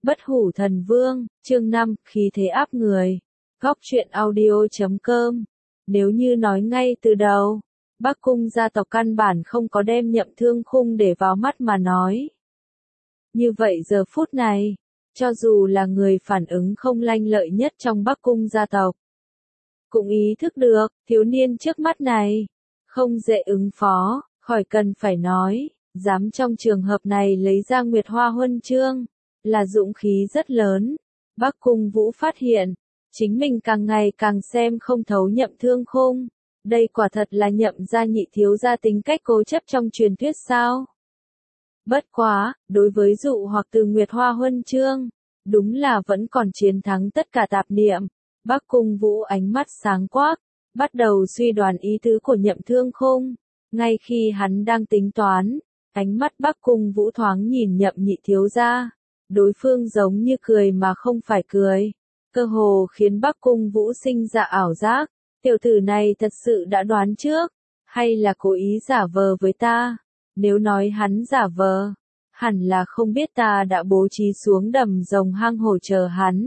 Bất hủ thần vương, chương 5, khí thế áp người. Góc truyện audio.com. Nếu như nói ngay từ đầu, Bắc Cung gia tộc căn bản không có đem Nhậm Thương Khung để vào mắt mà nói. Như vậy giờ phút này, cho dù là người phản ứng không lanh lợi nhất trong Bắc Cung gia tộc, cũng ý thức được, thiếu niên trước mắt này, không dễ ứng phó, khỏi cần phải nói, dám trong trường hợp này lấy ra Nguyệt Hoa huân chương, là dũng khí rất lớn. Bắc Cung Vũ phát hiện, chính mình càng ngày càng xem không thấu Nhậm Thương Khung. Đây quả thật là Nhậm gia nhị thiếu gia tính cách cố chấp trong truyền thuyết sao? Bất quá, đối với dụ hoặc từ Nguyệt Hoa huân chương, đúng là vẫn còn chiến thắng tất cả tạp niệm. Bắc Cung Vũ ánh mắt sáng quắc, bắt đầu suy đoán ý tứ của Nhậm Thương Khung. Ngay khi hắn đang tính toán, ánh mắt Bắc Cung Vũ thoáng nhìn Nhậm nhị thiếu gia. Đối phương giống như cười mà không phải cười, cơ hồ khiến Bắc Cung Vũ sinh ra ảo giác, tiểu tử này thật sự đã đoán trước, hay là cố ý giả vờ với ta? Nếu nói hắn giả vờ, hẳn là không biết ta đã bố trí xuống đầm rồng hang hổ chờ hắn.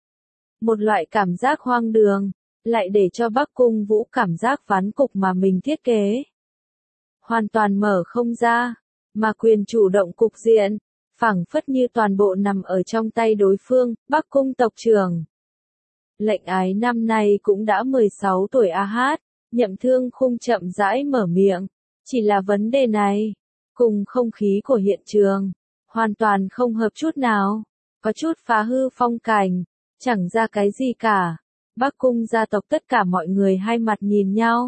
Một loại cảm giác hoang đường, lại để cho Bắc Cung Vũ cảm giác ván cục mà mình thiết kế. Hoàn toàn mở không ra, mà quyền chủ động cục diện, phảng phất như toàn bộ nằm ở trong tay đối phương, Bắc Cung tộc trưởng. Lệnh ái năm nay cũng đã 16 tuổi a hát, Nhậm Thương Khung chậm rãi mở miệng, chỉ là vấn đề này, cùng không khí của hiện trường, hoàn toàn không hợp chút nào, có chút phá hư phong cảnh, chẳng ra cái gì cả. Bắc Cung gia tộc tất cả mọi người hai mặt nhìn nhau.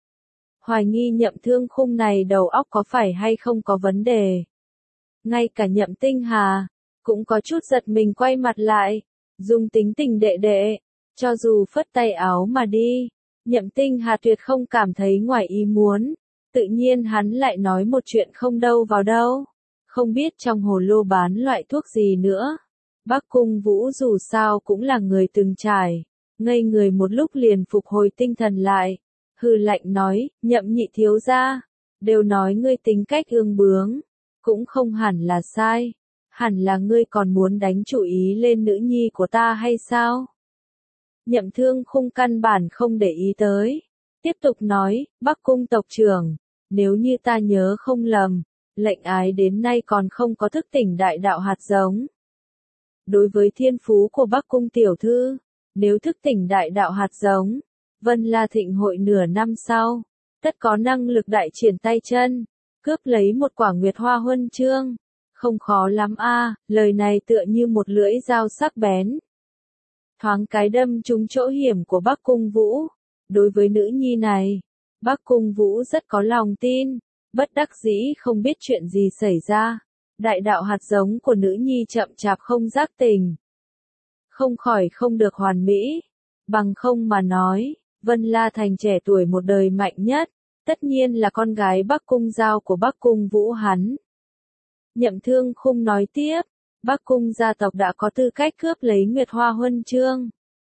Hoài nghi Nhậm Thương Khung này đầu óc có phải hay không có vấn đề. Ngay cả Nhậm Tinh Hà, cũng có chút giật mình quay mặt lại, dùng tính tình đệ đệ, cho dù phất tay áo mà đi, Nhậm Tinh Hà tuyệt không cảm thấy ngoài ý muốn, tự nhiên hắn lại nói một chuyện không đâu vào đâu, không biết trong hồ lô bán loại thuốc gì nữa. Bắc Cung Vũ dù sao cũng là người từng trải, ngây người một lúc liền phục hồi tinh thần lại, hừ lạnh nói, Nhậm nhị thiếu gia, đều nói ngươi tính cách ương bướng. Cũng không hẳn là sai, hẳn là ngươi còn muốn đánh chủ ý lên nữ nhi của ta hay sao? Nhậm Thương Khung căn bản không để ý tới, tiếp tục nói, Bắc Cung tộc trưởng, nếu như ta nhớ không lầm, lệnh ái đến nay còn không có thức tỉnh đại đạo hạt giống. Đối với thiên phú của Bắc Cung tiểu thư, nếu thức tỉnh đại đạo hạt giống, Vân La Thịnh hội nửa năm sau, tất có năng lực đại triển tay chân. Cướp lấy một quả Nguyệt Hoa huân chương, không khó lắm a, lời này tựa như một lưỡi dao sắc bén. Thoáng cái đâm trúng chỗ hiểm của Bắc Cung Vũ, đối với nữ nhi này, Bắc Cung Vũ rất có lòng tin, bất đắc dĩ không biết chuyện gì xảy ra, đại đạo hạt giống của nữ nhi chậm chạp không giác tình. Không khỏi không được hoàn mỹ, bằng không mà nói, Vân La Thành trẻ tuổi một đời mạnh nhất. Tất nhiên là con gái Bắc Cung Giao của Bắc Cung Vũ hắn. Nhậm Thương Khung nói tiếp, Bắc Cung gia tộc đã có tư cách cướp lấy Nguyệt Hoa huân chương.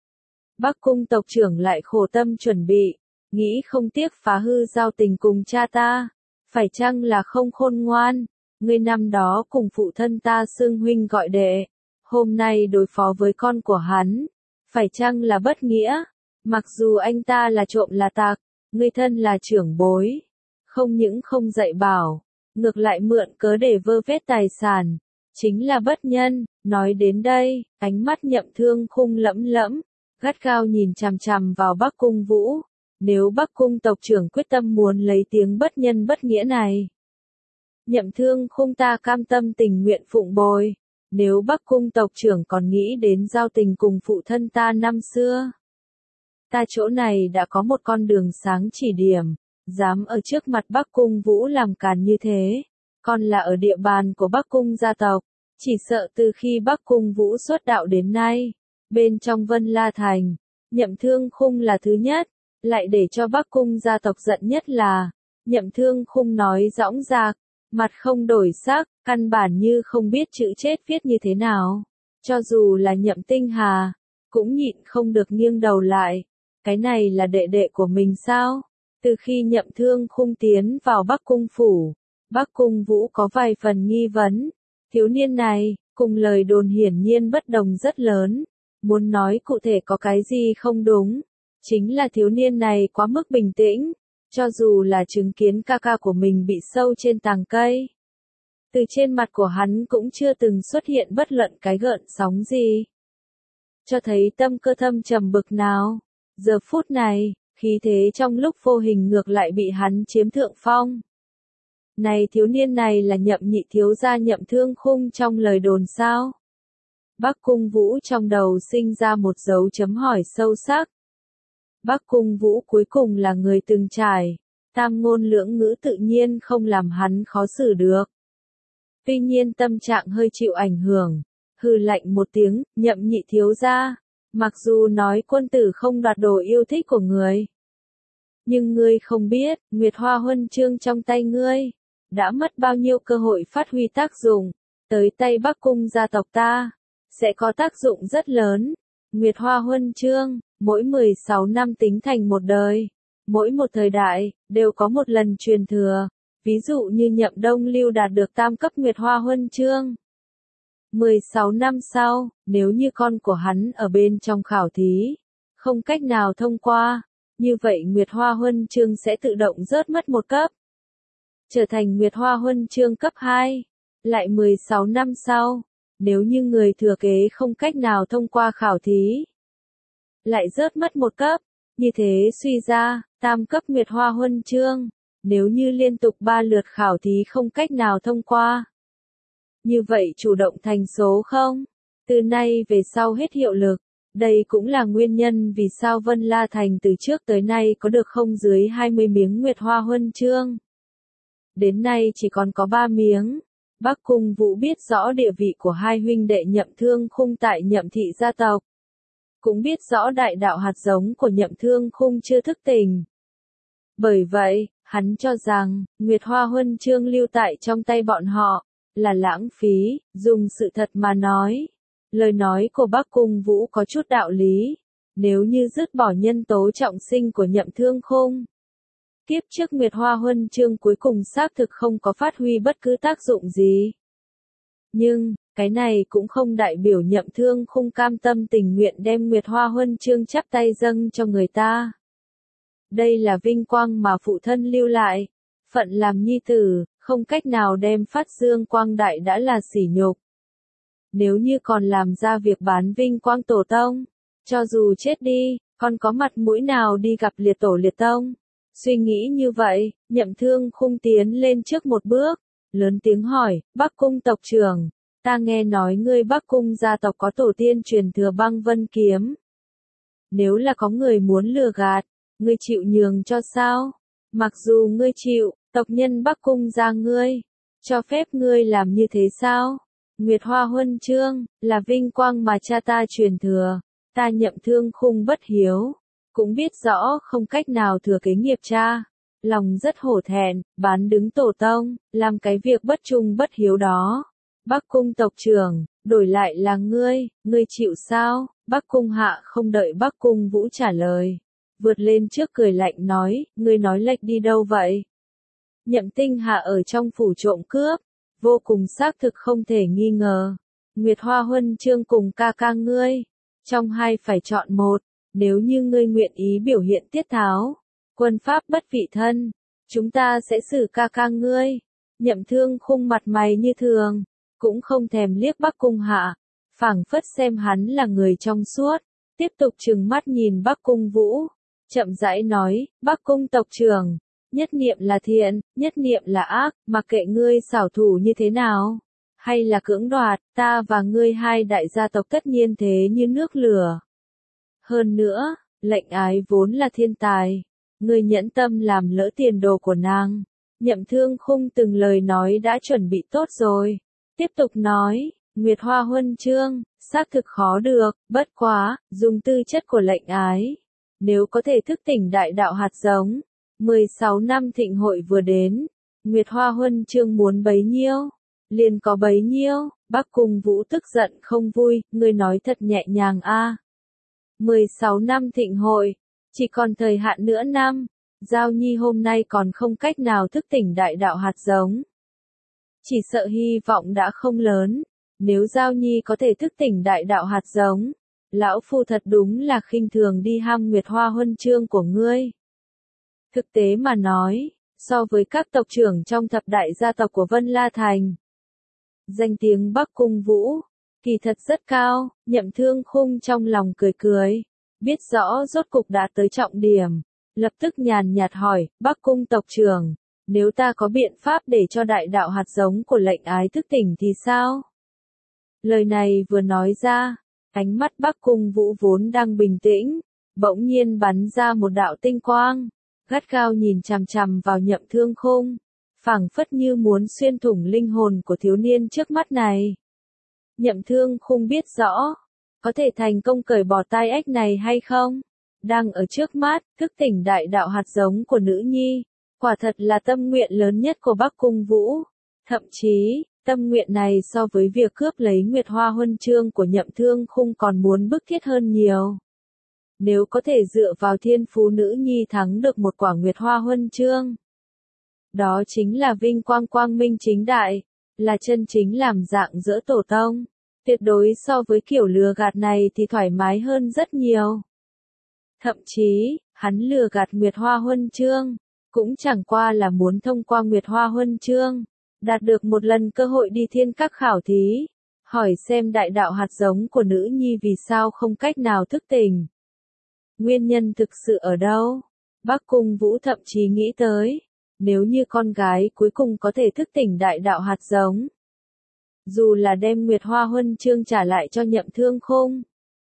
Bắc Cung tộc trưởng lại khổ tâm chuẩn bị, nghĩ không tiếc phá hư giao tình cùng cha ta, phải chăng là không khôn ngoan, ngươi năm đó cùng phụ thân ta xưng huynh gọi đệ, hôm nay đối phó với con của hắn, phải chăng là bất nghĩa, mặc dù anh ta là trộm là tặc. Ngươi thân là trưởng bối, không những không dạy bảo, ngược lại mượn cớ để vơ vét tài sản, chính là bất nhân. Nói đến đây, ánh mắt Nhậm Thương Khung lẫm lẫm, gắt gao nhìn chằm chằm vào Bắc Cung Vũ. Nếu Bắc Cung tộc trưởng quyết tâm muốn lấy tiếng bất nhân bất nghĩa này, Nhậm Thương Khung ta cam tâm tình nguyện phụng bồi. Nếu Bắc Cung tộc trưởng còn nghĩ đến giao tình cùng phụ thân ta năm xưa, ta chỗ này đã có một con đường sáng chỉ điểm, dám ở trước mặt Bắc Cung Vũ làm càn như thế, còn là ở địa bàn của Bắc Cung gia tộc, chỉ sợ từ khi Bắc Cung Vũ xuất đạo đến nay, bên trong Vân La Thành, Nhậm Thương Khung là thứ nhất, lại để cho Bắc Cung gia tộc giận nhất là, Nhậm Thương Khung nói dõng dạc, mặt không đổi sắc, căn bản như không biết chữ chết viết như thế nào, cho dù là Nhậm Tinh Hà, cũng nhịn không được nghiêng đầu lại. Cái này là đệ đệ của mình sao? Từ khi Nhậm Thương Khung tiến vào Bắc Cung phủ, Bắc Cung Vũ có vài phần nghi vấn. Thiếu niên này, Cùng lời đồn hiển nhiên bất đồng rất lớn. Muốn nói cụ thể có cái gì không đúng, chính là thiếu niên này quá mức bình tĩnh, cho dù là chứng kiến ca ca của mình bị sâu trên tàng cây. Từ trên mặt của hắn cũng chưa từng xuất hiện bất luận cái gợn sóng gì. Cho thấy tâm cơ thâm trầm bực nào. Giờ phút này, khí thế trong lúc vô hình ngược lại bị hắn chiếm thượng phong. Này thiếu niên này là Nhậm nhị thiếu gia Nhậm Thương Khung trong lời đồn sao? Bắc Cung Vũ trong đầu sinh ra một dấu chấm hỏi sâu sắc. Bắc Cung Vũ cuối cùng là người từng trải, tam ngôn lưỡng ngữ tự nhiên không làm hắn khó xử được. Tuy nhiên tâm trạng hơi chịu ảnh hưởng, hừ lạnh một tiếng, Nhậm nhị thiếu gia, mặc dù nói quân tử không đoạt đồ yêu thích của người. Nhưng ngươi không biết, Nguyệt Hoa Huân Chương trong tay ngươi, đã mất bao nhiêu cơ hội phát huy tác dụng, tới tay Bắc Cung gia tộc ta, sẽ có tác dụng rất lớn. Nguyệt Hoa Huân Chương, mỗi 16 năm tính thành một đời, mỗi một thời đại, đều có một lần truyền thừa, ví dụ như Nhậm Đông Lưu đạt được tam cấp Nguyệt Hoa Huân Chương. 16 năm sau, nếu như con của hắn ở bên trong khảo thí, không cách nào thông qua, như vậy Nguyệt Hoa Huân Chương sẽ tự động rớt mất một cấp, trở thành Nguyệt Hoa Huân Chương cấp 2. Lại 16 năm sau, nếu như người thừa kế không cách nào thông qua khảo thí, lại rớt mất một cấp, như thế suy ra, tam cấp Nguyệt Hoa Huân Chương, nếu như liên tục 3 lượt khảo thí không cách nào thông qua. Như vậy chủ động thành số 0, từ nay về sau hết hiệu lực. Đây cũng là nguyên nhân vì sao Vân La Thành từ trước tới nay có được không dưới 20 miếng Nguyệt Hoa Huân Chương. Đến nay chỉ còn có 3 miếng. Bắc Cung Vũ biết rõ địa vị của hai huynh đệ Nhậm Thương Khung tại Nhậm thị gia tộc. Cũng biết rõ đại đạo hạt giống của Nhậm Thương Khung chưa thức tỉnh. Bởi vậy, hắn cho rằng, Nguyệt Hoa Huân Chương lưu tại trong tay bọn họ, là lãng phí, dùng sự thật mà nói. Lời nói của Bắc Cung Vũ có chút đạo lý. Nếu như dứt bỏ nhân tố trọng sinh của Nhậm Thương Khung, kiếp trước Nguyệt Hoa Huân Chương cuối cùng xác thực không có phát huy bất cứ tác dụng gì. Nhưng, cái này cũng không đại biểu Nhậm Thương Khung cam tâm tình nguyện đem Nguyệt Hoa Huân Chương chắp tay dâng cho người ta. Đây là vinh quang mà phụ thân lưu lại. Phận làm nhi tử, không cách nào đem phát dương quang đại đã là sỉ nhục. Nếu như còn làm ra việc bán vinh quang tổ tông, cho dù chết đi, còn có mặt mũi nào đi gặp liệt tổ liệt tông. Suy nghĩ như vậy, Nhậm Thương Khung tiến lên trước một bước, lớn tiếng hỏi, Bắc Cung tộc trưởng, ta nghe nói ngươi Bắc Cung gia tộc có tổ tiên truyền thừa băng vân kiếm. Nếu là có người muốn lừa gạt, ngươi chịu nhường cho sao? Mặc dù ngươi chịu, tộc nhân Bắc Cung gia ngươi, cho phép ngươi làm như thế sao? Nguyệt Hoa Huân Chương, là vinh quang mà cha ta truyền thừa, ta Nhậm Thương Khung bất hiếu, cũng biết rõ không cách nào thừa kế nghiệp cha, lòng rất hổ thẹn, bán đứng tổ tông, làm cái việc bất trung bất hiếu đó. Bắc Cung tộc trưởng, đổi lại là ngươi chịu sao? Bắc Cung Hạ không đợi Bắc Cung Vũ trả lời, vượt lên trước cười lạnh nói, ngươi nói lệch đi đâu vậy? Nhậm Tinh Hạ ở trong phủ trộm cướp, vô cùng xác thực không thể nghi ngờ. Nguyệt Hoa Huân Chương cùng ca ca ngươi, trong hai phải chọn một, nếu như ngươi nguyện ý biểu hiện tiết tháo, quân pháp bất vị thân, chúng ta sẽ xử ca ca ngươi. Nhậm Thương Khung mặt mày như thường, cũng không thèm liếc Bắc Cung Hạ, phảng phất xem hắn là người trong suốt, tiếp tục trừng mắt nhìn Bắc Cung Vũ, chậm rãi nói, Bắc Cung tộc trưởng, nhất niệm là thiện, nhất niệm là ác, mặc kệ ngươi xảo thủ như thế nào, hay là cưỡng đoạt, ta và ngươi hai đại gia tộc tất nhiên thế như nước lửa. Hơn nữa, Lệnh Ái vốn là thiên tài, ngươi nhẫn tâm làm lỡ tiền đồ của nàng. Nhậm Thương Khung từng lời nói đã chuẩn bị tốt rồi, tiếp tục nói, Nguyệt Hoa Huân Chương, xác thực khó được, bất quá, dùng tư chất của Lệnh Ái, nếu có thể thức tỉnh đại đạo hạt giống, 16 năm thịnh hội vừa đến, Nguyệt Hoa Huân Chương muốn bấy nhiêu, liền có bấy nhiêu. Bắc Cung Vũ tức giận không vui, ngươi nói thật nhẹ nhàng a. 16 năm thịnh hội, chỉ còn thời hạn nữa năm, Giao Nhi hôm nay còn không cách nào thức tỉnh đại đạo hạt giống. Chỉ sợ hy vọng đã không lớn, Nếu Giao Nhi có thể thức tỉnh đại đạo hạt giống, lão phu thật đúng là khinh thường đi ham Nguyệt Hoa huân chương của ngươi. Thực tế mà nói, so với các tộc trưởng trong thập đại gia tộc của Vân La Thành, danh tiếng Bắc Cung Vũ, kỳ thật rất cao. Nhậm Thương Khung trong lòng cười cười, biết rõ rốt cục đã tới trọng điểm, lập tức nhàn nhạt hỏi, Bắc Cung tộc trưởng, nếu ta có biện pháp để cho đại đạo hạt giống của lệnh ái thức tỉnh thì sao? Lời này vừa nói ra, ánh mắt Bắc Cung Vũ vốn đang bình tĩnh, bỗng nhiên bắn ra một đạo tinh quang, gắt gao nhìn chằm chằm vào Nhậm Thương Khung, phảng phất như muốn xuyên thủng linh hồn của thiếu niên trước mắt này. Nhậm Thương Khung biết rõ, có thể thành công cởi bỏ tai ách này hay không? Đang ở trước mắt, thức tỉnh đại đạo hạt giống của nữ nhi, quả thật là tâm nguyện lớn nhất của Bắc Cung Vũ. Thậm chí, tâm nguyện này so với việc cướp lấy Nguyệt Hoa huân chương của Nhậm Thương Khung còn muốn bức thiết hơn nhiều. Nếu có thể dựa vào thiên phú nữ nhi thắng được một quả Nguyệt Hoa huân chương, đó chính là vinh quang quang minh chính đại, là chân chính làm dạng dỡ tổ tông. Tuyệt đối so với kiểu lừa gạt này thì thoải mái hơn rất nhiều. Thậm chí, hắn lừa gạt Nguyệt Hoa huân chương, cũng chẳng qua là muốn thông qua Nguyệt Hoa huân chương, đạt được một lần cơ hội đi thiên các khảo thí, hỏi xem đại đạo hạt giống của nữ nhi vì sao không cách nào thức tỉnh. Nguyên nhân thực sự ở đâu? Bắc Cung Vũ thậm chí nghĩ tới, nếu như con gái cuối cùng có thể thức tỉnh đại đạo hạt giống, dù là đem Nguyệt Hoa huân chương trả lại cho Nhậm Thương Khung,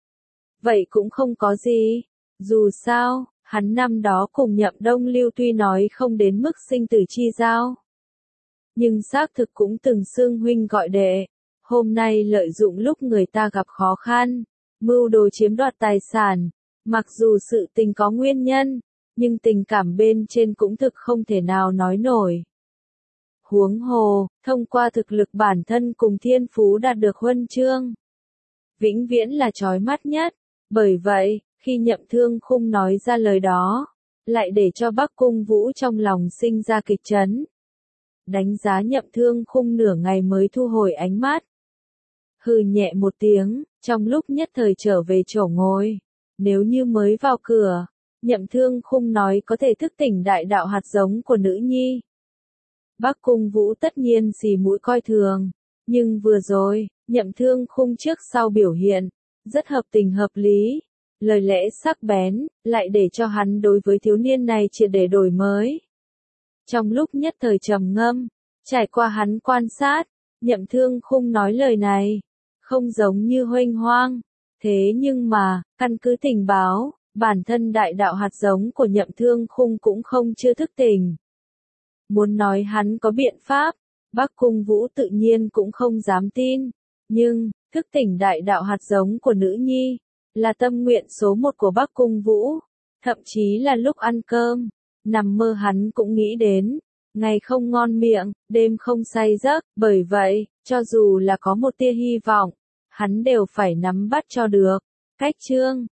vậy cũng không có gì. Dù sao, hắn năm đó cùng Nhậm Đông Lưu tuy nói không đến mức sinh tử chi giao, nhưng xác thực cũng từng xưng huynh gọi đệ. Hôm nay lợi dụng lúc người ta gặp khó khăn, mưu đồ chiếm đoạt tài sản, mặc dù sự tình có nguyên nhân, nhưng tình cảm bên trên cũng thực không thể nào nói nổi. Huống hồ, thông qua thực lực bản thân cùng thiên phú đạt được huân chương, vĩnh viễn là chói mắt nhất. Bởi vậy, khi Nhậm Thương Khung nói ra lời đó, lại để cho Bắc Cung Vũ trong lòng sinh ra kịch chấn. Đánh giá Nhậm Thương Khung nửa ngày mới thu hồi ánh mắt. Hừ nhẹ một tiếng, trong lúc nhất thời trở về chỗ ngồi. Nếu như mới vào cửa, Nhậm Thương Khung nói có thể thức tỉnh đại đạo hạt giống của nữ nhi, Bắc Cung Vũ tất nhiên xì mũi coi thường. Nhưng vừa rồi, Nhậm Thương Khung trước sau biểu hiện, rất hợp tình hợp lý. Lời lẽ sắc bén, lại để cho hắn đối với thiếu niên này triệt để đổi mới. Trong lúc nhất thời trầm ngâm, trải qua hắn quan sát, Nhậm Thương Khung nói lời này, không giống như huênh hoang. Thế nhưng mà, căn cứ tình báo, bản thân đại đạo hạt giống của Nhậm Thương Khung cũng không chưa thức tỉnh. Muốn nói hắn có biện pháp, Bắc Cung Vũ tự nhiên cũng không dám tin. Nhưng, thức tỉnh đại đạo hạt giống của nữ nhi, là tâm nguyện số một của Bắc Cung Vũ. Thậm chí là lúc ăn cơm, nằm mơ hắn cũng nghĩ đến. Ngày không ngon miệng, đêm không say giấc. Bởi vậy, cho dù là có một tia hy vọng, hắn đều phải nắm bắt cho được. Cách chương